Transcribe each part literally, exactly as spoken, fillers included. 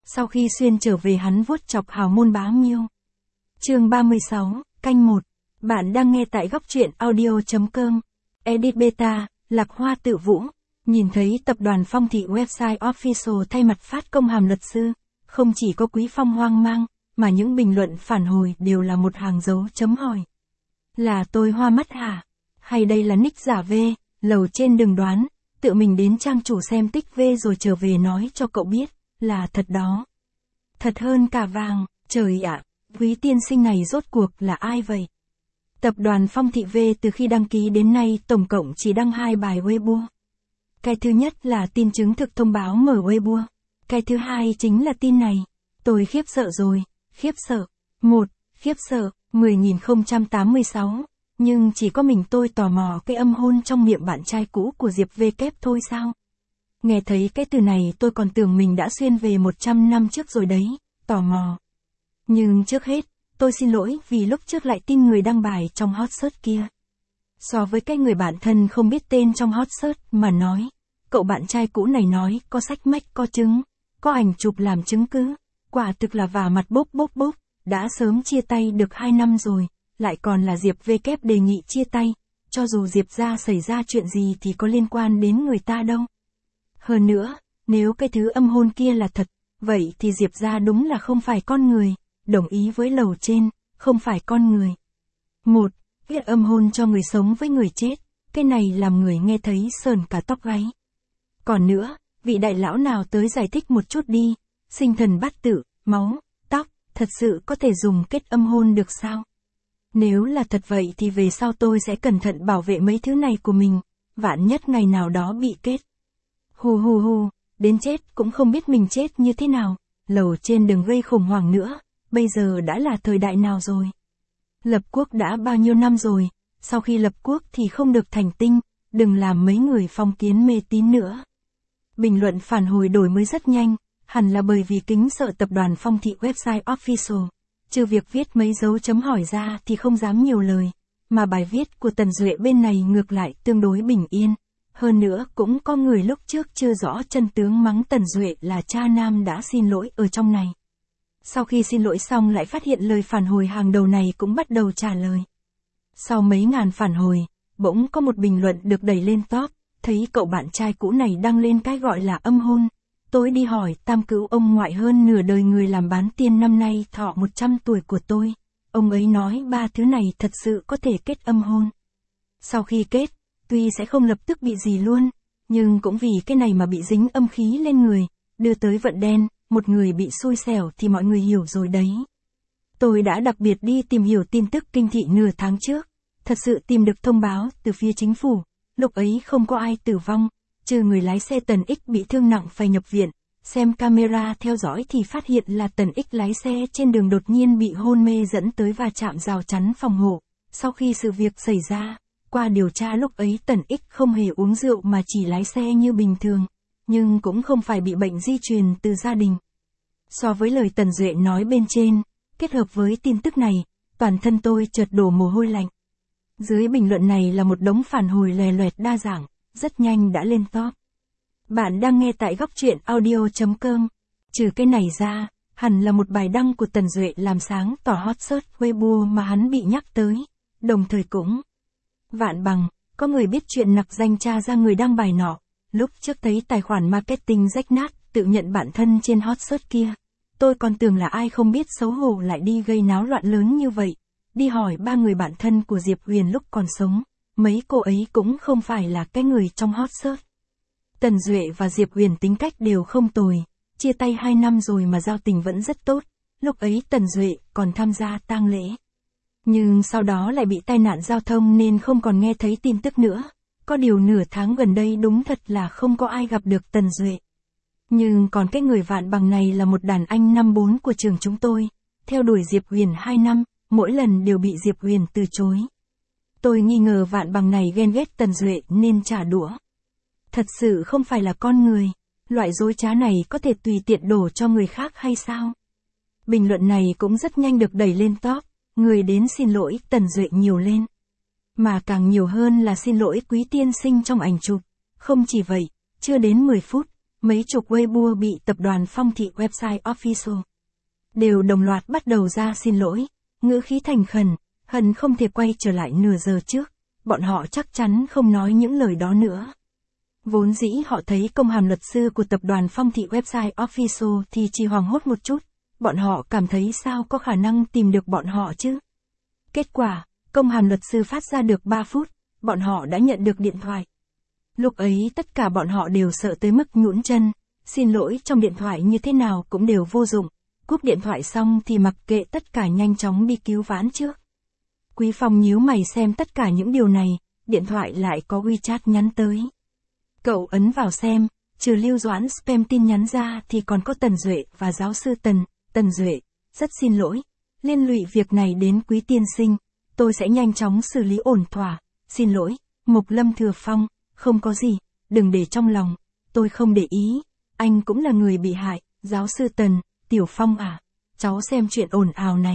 Sau khi xuyên trở về hắn vuốt chọc hào môn bá miêu. Chương ba mươi sáu, canh một. Bạn đang nghe tại góc truyện audio.com. Edit Beta, Lạc Hoa Tự Vũ. Nhìn thấy tập đoàn Phong Thị website official thay mặt phát công hàm luật sư, không chỉ có Quý Phong hoang mang, mà những bình luận phản hồi đều là một hàng dấu chấm hỏi. Là tôi hoa mắt hả? Hay đây là nick giả V, lầu trên đừng đoán, tự mình đến trang chủ xem tích V rồi trở về nói cho cậu biết, là thật đó. Thật hơn cả vàng, trời ạ, quý tiên sinh này rốt cuộc là ai vậy? Tập đoàn Phong Thị V từ khi đăng ký đến nay tổng cộng chỉ đăng hai bài Weibo. Cái thứ nhất là tin chứng thực thông báo mở Weibo. Cái thứ hai chính là tin này. Tôi khiếp sợ rồi, khiếp sợ. Một, khiếp sợ, mười nghìn không trăm tám mươi sáu. Nhưng chỉ có mình tôi tò mò cái âm hôn trong miệng bạn trai cũ của Diệp V kép thôi sao? Nghe thấy cái từ này tôi còn tưởng mình đã xuyên về một trăm năm trước rồi đấy, tò mò. Nhưng trước hết, tôi xin lỗi vì lúc trước lại tin người đăng bài trong hot search kia. So với cái người bạn thân không biết tên trong hot search mà nói, cậu bạn trai cũ này nói có sách mách có chứng, có ảnh chụp làm chứng cứ, quả thực là vả mặt bốc bốc bốc, đã sớm chia tay được hai năm rồi, lại còn là Diệp V kép đề nghị chia tay, cho dù Diệp ra xảy ra chuyện gì thì có liên quan đến người ta đâu. Hơn nữa, nếu cái thứ âm hôn kia là thật, vậy thì Diệp ra đúng là không phải con người, đồng ý với lầu trên, không phải con người. Một, viết âm hôn cho người sống với người chết, cái này làm người nghe thấy sờn cả tóc gáy. Còn nữa, vị đại lão nào tới giải thích một chút đi, sinh thần bát tự, máu, tóc, thật sự có thể dùng kết âm hôn được sao? Nếu là thật vậy thì về sau tôi sẽ cẩn thận bảo vệ mấy thứ này của mình, vạn nhất ngày nào đó bị kết. Hù hù hù, đến chết cũng không biết mình chết như thế nào, lầu trên đừng gây khủng hoảng nữa, bây giờ đã là thời đại nào rồi? Lập quốc đã bao nhiêu năm rồi, sau khi lập quốc thì không được thành tinh, đừng làm mấy người phong kiến mê tín nữa. Bình luận phản hồi đổi mới rất nhanh, hẳn là bởi vì kính sợ tập đoàn Phong Thị website official, trừ việc viết mấy dấu chấm hỏi ra thì không dám nhiều lời, mà bài viết của Tần Duệ bên này ngược lại tương đối bình yên. Hơn nữa cũng có người lúc trước chưa rõ chân tướng mắng Tần Duệ là cha nam đã xin lỗi ở trong này. Sau khi xin lỗi xong lại phát hiện lời phản hồi hàng đầu này cũng bắt đầu trả lời. Sau mấy ngàn phản hồi, bỗng có một bình luận được đẩy lên top, thấy cậu bạn trai cũ này đăng lên cái gọi là âm hôn. Tôi đi hỏi tam cữu ông ngoại hơn nửa đời người làm bán tiên năm nay thọ một trăm tuổi của tôi. Ông ấy nói ba thứ này thật sự có thể kết âm hôn. Sau khi kết, tuy sẽ không lập tức bị gì luôn, nhưng cũng vì cái này mà bị dính âm khí lên người, đưa tới vận đen, một người bị xui xẻo thì mọi người hiểu rồi đấy. Tôi đã đặc biệt đi tìm hiểu tin tức kinh thị nửa tháng trước, thật sự tìm được thông báo từ phía chính phủ, lúc ấy không có ai tử vong, trừ người lái xe Tần X bị thương nặng phải nhập viện, xem camera theo dõi thì phát hiện là Tần X lái xe trên đường đột nhiên bị hôn mê dẫn tới va chạm rào chắn phòng hộ. Sau khi sự việc xảy ra, qua điều tra lúc ấy Tần X không hề uống rượu mà chỉ lái xe như bình thường, nhưng cũng không phải bị bệnh di truyền từ gia đình. So với lời Tần Duệ nói bên trên, kết hợp với tin tức này, toàn thân tôi chợt đổ mồ hôi lạnh. Dưới bình luận này là một đống phản hồi lòe loẹt đa dạng, rất nhanh đã lên top. Bạn đang nghe tại góc truyện audio.com. Trừ cái này ra, hẳn là một bài đăng của Tần Duệ làm sáng tỏ hot search Weibo mà hắn bị nhắc tới, đồng thời cũng vạn bằng, có người biết chuyện nặc danh tra ra người đăng bài nọ, lúc trước thấy tài khoản marketing rách nát, tự nhận bản thân trên hot search kia. Tôi còn tưởng là ai không biết xấu hổ lại đi gây náo loạn lớn như vậy, đi hỏi ba người bạn thân của Diệp Huyền lúc còn sống, mấy cô ấy cũng không phải là cái người trong hot search. Tần Duệ và Diệp Huyền tính cách đều không tồi, chia tay hai năm rồi mà giao tình vẫn rất tốt, lúc ấy Tần Duệ còn tham gia tang lễ. Nhưng sau đó lại bị tai nạn giao thông nên không còn nghe thấy tin tức nữa, có điều nửa tháng gần đây đúng thật là không có ai gặp được Tần Duệ. Nhưng còn cái người vạn bằng này là một đàn anh năm bốn của trường chúng tôi, theo đuổi Diệp Huyền hai năm, mỗi lần đều bị Diệp Huyền từ chối. Tôi nghi ngờ vạn bằng này ghen ghét Tần Duệ nên trả đũa. Thật sự không phải là con người, loại dối trá này có thể tùy tiện đổ cho người khác hay sao? Bình luận này cũng rất nhanh được đẩy lên top, người đến xin lỗi Tần Duệ nhiều lên. Mà càng nhiều hơn là xin lỗi quý tiên sinh trong ảnh chụp. Không chỉ vậy, chưa đến mười phút, mấy chục Weibo bị tập đoàn Phong Thị website official đều đồng loạt bắt đầu ra xin lỗi, ngữ khí thành khẩn, hận không thể quay trở lại nửa giờ trước, bọn họ chắc chắn không nói những lời đó nữa. Vốn dĩ họ thấy công hàm luật sư của tập đoàn Phong Thị website official thì chỉ hoảng hốt một chút, bọn họ cảm thấy sao có khả năng tìm được bọn họ chứ. Kết quả, công hàm luật sư phát ra được ba phút, bọn họ đã nhận được điện thoại. Lúc ấy tất cả bọn họ đều sợ tới mức nhũn chân, xin lỗi trong điện thoại như thế nào cũng đều vô dụng, cúp điện thoại xong thì mặc kệ tất cả nhanh chóng đi cứu vãn trước. Quý Phong nhíu mày xem tất cả những điều này, điện thoại lại có WeChat nhắn tới. Cậu ấn vào xem, trừ Lưu Doãn spam tin nhắn ra thì còn có Tần Duệ và giáo sư Tần, Tần Duệ, rất xin lỗi, liên lụy việc này đến Quý tiên sinh, tôi sẽ nhanh chóng xử lý ổn thỏa, xin lỗi, Mộc Lâm Thừa Phong, không có gì, đừng để trong lòng, tôi không để ý, anh cũng là người bị hại, giáo sư Tần, Tiểu Phong à, cháu xem chuyện ồn ào này.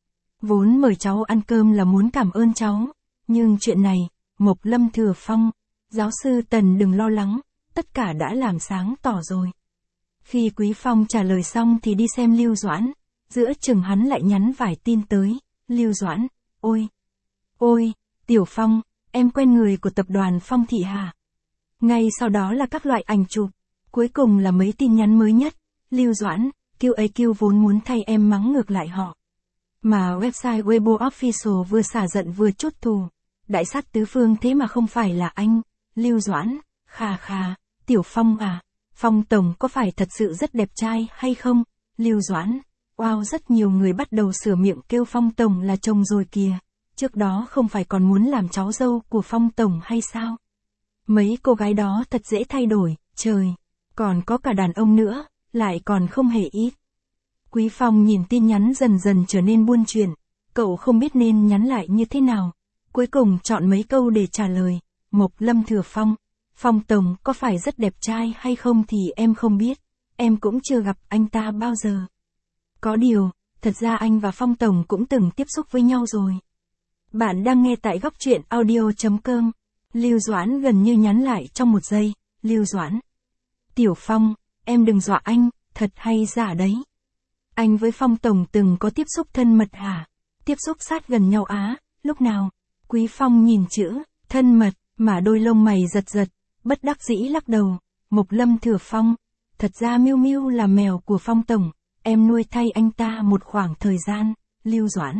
Vốn mời cháu ăn cơm là muốn cảm ơn cháu, nhưng chuyện này, Mộc Lâm Thừa Phong, giáo sư Tần đừng lo lắng, tất cả đã làm sáng tỏ rồi. Khi Quý Phong trả lời xong thì đi xem Lưu Doãn, giữa chừng hắn lại nhắn vài tin tới, Lưu Doãn, ôi, ôi, Tiểu Phong, em quen người của tập đoàn Phong Thị hả? Ngay sau đó là các loại ảnh chụp, cuối cùng là mấy tin nhắn mới nhất, Lưu Doãn, Q A Q vốn muốn thay em mắng ngược lại họ. Mà website Weibo Official vừa xả giận vừa chốt thù, đại sát tứ phương thế mà không phải là anh, Lưu Doãn, khà khà, Tiểu Phong à, Phong Tổng có phải thật sự rất đẹp trai hay không, Lưu Doãn, wow rất nhiều người bắt đầu sửa miệng kêu Phong Tổng là chồng rồi kìa, trước đó không phải còn muốn làm cháu dâu của Phong Tổng hay sao? Mấy cô gái đó thật dễ thay đổi, trời, còn có cả đàn ông nữa, lại còn không hề ít. Quý Phong nhìn tin nhắn dần dần trở nên buôn chuyện, cậu không biết nên nhắn lại như thế nào, cuối cùng chọn mấy câu để trả lời, Mộc Lâm Thừa Phong, Phong Tổng có phải rất đẹp trai hay không thì em không biết, em cũng chưa gặp anh ta bao giờ. Có điều, thật ra anh và Phong Tổng cũng từng tiếp xúc với nhau rồi. Bạn đang nghe tại góc truyện audio chấm com. Lưu Doãn gần như nhắn lại trong một giây, Lưu Doãn. Tiểu Phong, em đừng dọa anh, thật hay giả đấy. Anh với Phong Tổng từng có tiếp xúc thân mật hả? Tiếp xúc sát gần nhau á, lúc nào? Quý Phong nhìn chữ, thân mật, mà đôi lông mày giật giật, bất đắc dĩ lắc đầu. Mộc Lâm Thừa Phong, thật ra Miu Miu là mèo của Phong Tổng, em nuôi thay anh ta một khoảng thời gian, Lưu Doãn.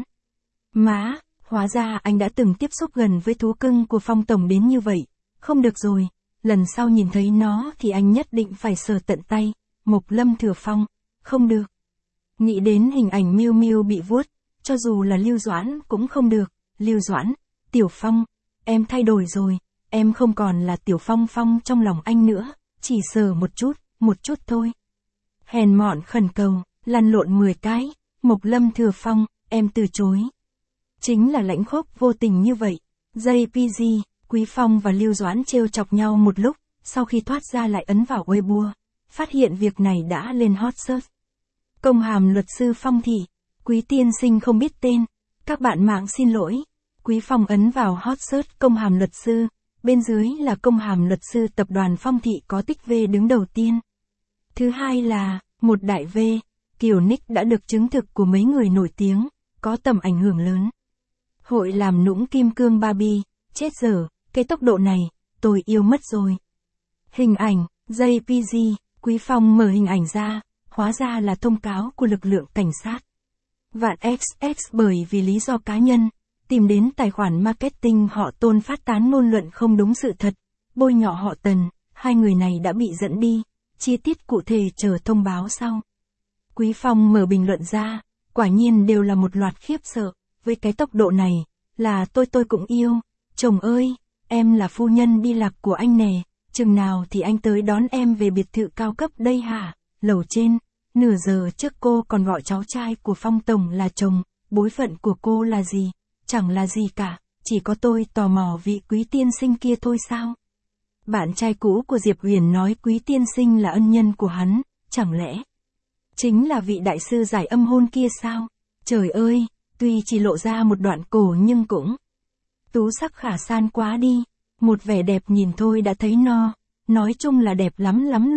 Má, hóa ra anh đã từng tiếp xúc gần với thú cưng của Phong Tổng đến như vậy, không được rồi, lần sau nhìn thấy nó thì anh nhất định phải sờ tận tay, Mộc Lâm Thừa Phong, không được. Nghĩ đến hình ảnh Miu Miu bị vuốt, cho dù là Lưu Doãn cũng không được, Lưu Doãn, Tiểu Phong, em thay đổi rồi, em không còn là Tiểu Phong Phong trong lòng anh nữa, chỉ sờ một chút, một chút thôi. Hèn mọn khẩn cầu, lăn lộn mười cái, Mộc Lâm Thừa Phong, em từ chối. Chính là lãnh khốc vô tình như vậy. gi pê giê, Quý Phong và Lưu Doãn trêu chọc nhau một lúc, sau khi thoát ra lại ấn vào Weibo, phát hiện việc này đã lên hot search. Công hàm luật sư Phong Thị, Quý tiên sinh không biết tên, các bạn mạng xin lỗi. Quý Phong ấn vào hot search công hàm luật sư, bên dưới là công hàm luật sư tập đoàn Phong Thị có tích V đứng đầu tiên. Thứ hai là, một đại V, kiểu nick đã được chứng thực của mấy người nổi tiếng, có tầm ảnh hưởng lớn. Hội làm nũng kim cương Barbie, chết dở, cái tốc độ này, tôi yêu mất rồi. Hình ảnh, gi pê giê, Quý Phong mở hình ảnh ra, hóa ra là thông cáo của lực lượng cảnh sát. Vạn ích ích bởi vì lý do cá nhân, tìm đến tài khoản marketing họ Tôn phát tán ngôn luận không đúng sự thật, bôi nhọ họ Tần, hai người này đã bị dẫn đi, chi tiết cụ thể chờ thông báo sau. Quý Phong mở bình luận ra, quả nhiên đều là một loạt khiếp sợ, với cái tốc độ này, là tôi tôi cũng yêu, chồng ơi, em là phu nhân đi lạc của anh nè, chừng nào thì anh tới đón em về biệt thự cao cấp đây hả, lầu trên, nửa giờ trước cô còn gọi cháu trai của Phong Tổng là chồng, bối phận của cô là gì, chẳng là gì cả, chỉ có tôi tò mò vị Quý tiên sinh kia thôi sao. Bạn trai cũ của Diệp Huyền nói Quý tiên sinh là ân nhân của hắn, chẳng lẽ chính là vị đại sư giải âm hôn kia sao? Trời ơi, tuy chỉ lộ ra một đoạn cổ nhưng cũng tú sắc khả san quá đi, một vẻ đẹp nhìn thôi đã thấy no, nói chung là đẹp lắm lắm luôn,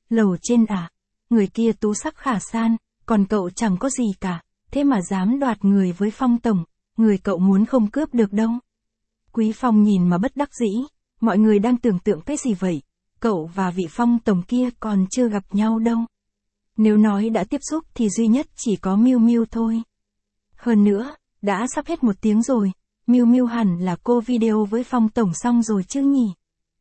lầu trên à? Người kia tú sắc khả san, còn cậu chẳng có gì cả, thế mà dám đoạt người với Phong tổng, người cậu muốn không cướp được đâu. Quý Phong nhìn mà bất đắc dĩ, mọi người đang tưởng tượng cái gì vậy, cậu và vị Phong tổng kia còn chưa gặp nhau đâu. Nếu nói đã tiếp xúc thì duy nhất chỉ có Miu Miu thôi. Hơn nữa, đã sắp hết một tiếng rồi, Miu Miu hẳn là cô video với Phong tổng xong rồi chứ nhỉ?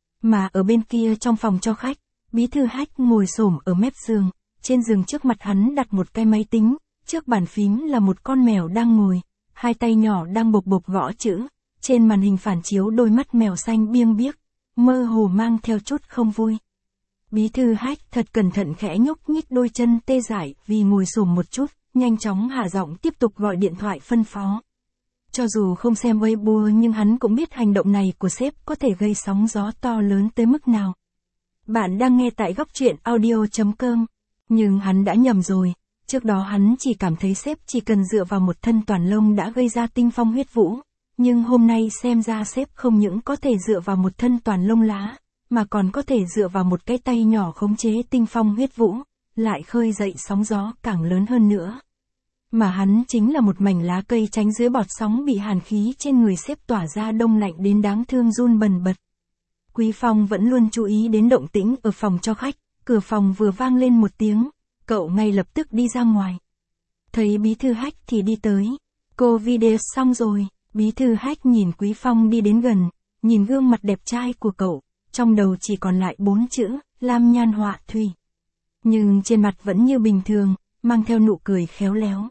Mà ở bên kia trong phòng cho khách, Bí thư Hách ngồi xổm ở mép giường, trên giường trước mặt hắn đặt một cái máy tính, trước bàn phím là một con mèo đang ngồi, hai tay nhỏ đang bộc bộc gõ chữ, trên màn hình phản chiếu đôi mắt mèo xanh biêng biếc, mơ hồ mang theo chút không vui. Bí thư Hách thật cẩn thận khẽ nhúc nhích đôi chân tê dại vì ngồi xổm một chút, nhanh chóng hạ giọng tiếp tục gọi điện thoại phân phó. Cho dù không xem Weibo nhưng hắn cũng biết hành động này của sếp có thể gây sóng gió to lớn tới mức nào. Bạn đang nghe tại góc truyện audio chấm com. Nhưng hắn đã nhầm rồi, trước đó hắn chỉ cảm thấy sếp chỉ cần dựa vào một thân toàn lông đã gây ra tinh phong huyết vũ, nhưng hôm nay xem ra sếp không những có thể dựa vào một thân toàn lông lá, mà còn có thể dựa vào một cái tay nhỏ khống chế tinh phong huyết vũ, lại khơi dậy sóng gió càng lớn hơn nữa. Mà hắn chính là một mảnh lá cây tránh dưới bọt sóng bị hàn khí trên người sếp tỏa ra đông lạnh đến đáng thương run bần bật. Quý Phong vẫn luôn chú ý đến động tĩnh ở phòng cho khách, cửa phòng vừa vang lên một tiếng, cậu ngay lập tức đi ra ngoài. Thấy Bí thư Hách thì đi tới. Cô video xong rồi, Bí thư Hách nhìn Quý Phong đi đến gần, nhìn gương mặt đẹp trai của cậu, trong đầu chỉ còn lại bốn chữ, lam nhan họa thủy. Nhưng trên mặt vẫn như bình thường, mang theo nụ cười khéo léo.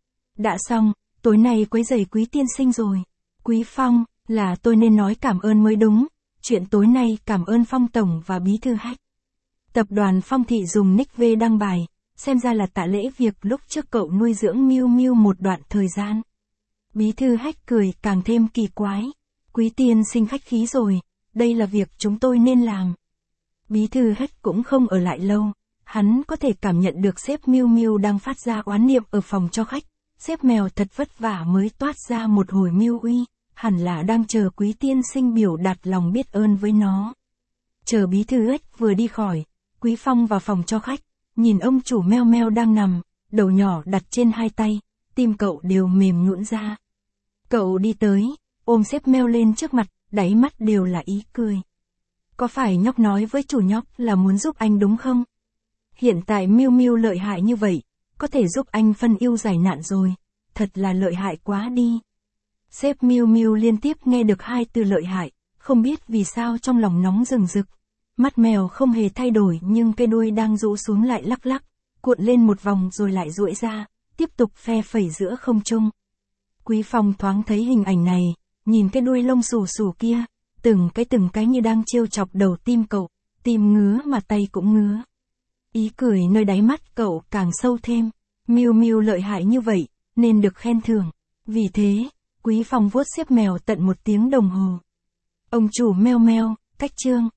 Đã xong, tối nay quấy rầy Quý tiên sinh rồi. Quý Phong, là tôi nên nói cảm ơn mới đúng. Chuyện tối nay cảm ơn Phong tổng và Bí thư Hách. Tập đoàn Phong Thị dùng nick V đăng bài, xem ra là tạ lễ việc lúc trước cậu nuôi dưỡng Miu Miu một đoạn thời gian. Bí thư Hách cười càng thêm kỳ quái. Quý tiên sinh khách khí rồi, đây là việc chúng tôi nên làm. Bí thư Hách cũng không ở lại lâu, hắn có thể cảm nhận được sếp Miu Miu đang phát ra oán niệm ở phòng cho khách. Sếp mèo thật vất vả mới toát ra một hồi mưu uy, hẳn là đang chờ Quý tiên sinh biểu đạt lòng biết ơn với nó. Chờ Bí thư Hách vừa đi khỏi, Quý Phong vào phòng cho khách, nhìn ông chủ meo meo đang nằm, đầu nhỏ đặt trên hai tay, tim cậu đều mềm nhũn ra. Cậu đi tới, ôm sếp meo lên trước mặt, đáy mắt đều là ý cười. Có phải nhóc nói với chủ nhóc là muốn giúp anh đúng không? Hiện tại Miu Miu lợi hại như vậy, có thể giúp anh phân ưu giải nạn rồi, thật là lợi hại quá đi. Sếp Miu Miu liên tiếp nghe được hai từ lợi hại, không biết vì sao trong lòng nóng rừng rực. Mắt mèo không hề thay đổi nhưng cái đuôi đang rũ xuống lại lắc lắc, cuộn lên một vòng rồi lại duỗi ra, tiếp tục phe phẩy giữa không trung. Quý Phong thoáng thấy hình ảnh này, nhìn cái đuôi lông xù xù kia, từng cái từng cái như đang trêu chọc đầu tim cậu, tim ngứa mà tay cũng ngứa. Ý cười nơi đáy mắt cậu càng sâu thêm, Miu Miu lợi hại như vậy, nên được khen thưởng. Vì thế, Quý Phong vuốt xếp mèo tận một tiếng đồng hồ. Ông chủ meo meo, cách chương.